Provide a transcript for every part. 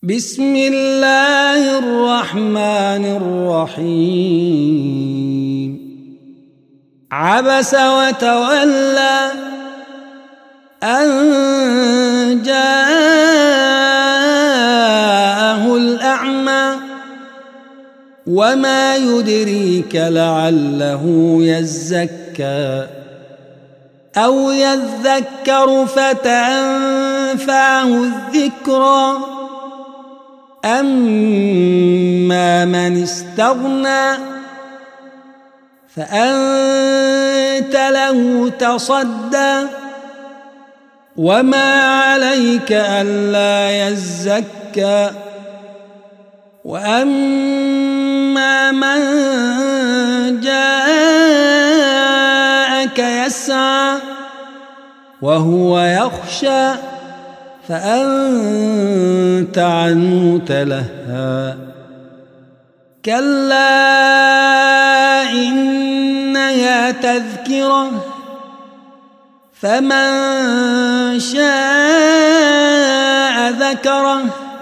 بسم الله الرحمن الرحيم عبس وتولى أن جاءه الأعمى وما يدريك لعله يزكى أو يذكر فتنفعه الذكرى أما من استغنى فأنت له تصدى وما عليك ألا يزكى وأما من جاءك يسعى وهو يخشى فأنت عنه تلهى كلا إنها تذكرة فمن شاء ذكره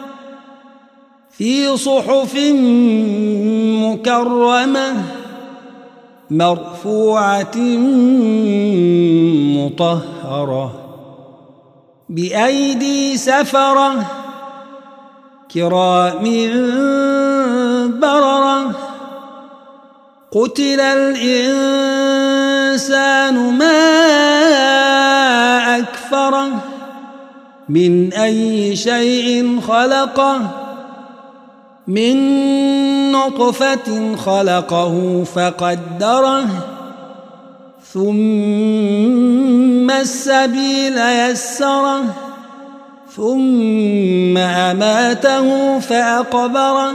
في صحف مكرمة مرفوعة مطهرة بأيدي سفرة كرام بررة قتل الإنسان ما أكفره من أي شيء خلقه من نطفة خلقه فقدره ثم السبيل يسره ثم أماته فأقبره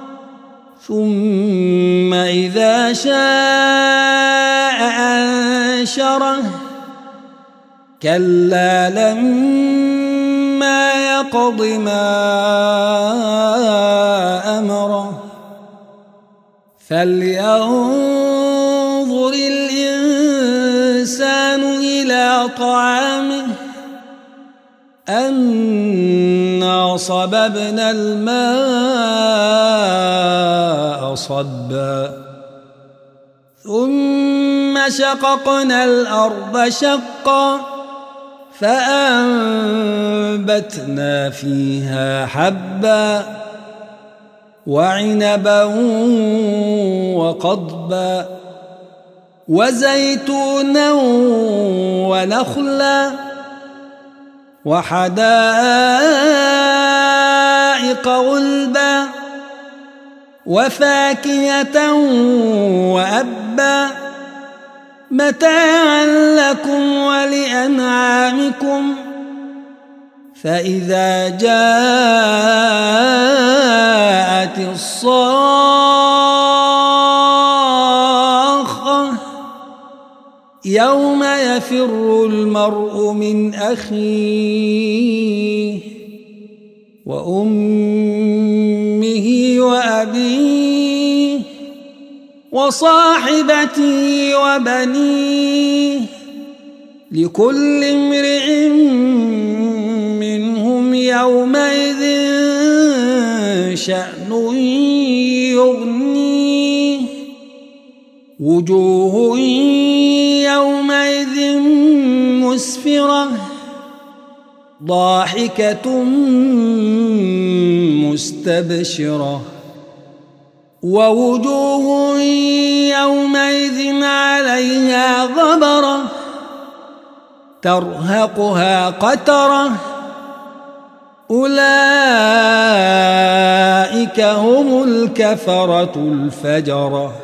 ثم إذا شاء أنشره كلا لما يقض ما أمره فلينظر الإنسان إلى طعامه أنا صببنا الماء صبا ثم شققنا الأرض شقا فأنبتنا فيها حبا وعنبا وقضبا وزيتونا ونخلا وحدائق غلبا وفاكهة وأبا متاعا لكم ولأنعامكم فإذا جاءت الصاخة يوم يفر المرء من أخيه وأمه وأبيه وصاحبته وبنيه لكل امرئ منهم يومئذ شأن يغنيه وجوه يومئذ مسفرة ضاحكة مستبشرة ووجوه يومئذ عليها غبرة ترهقها قترة أولئك هم الكفرة الفجرة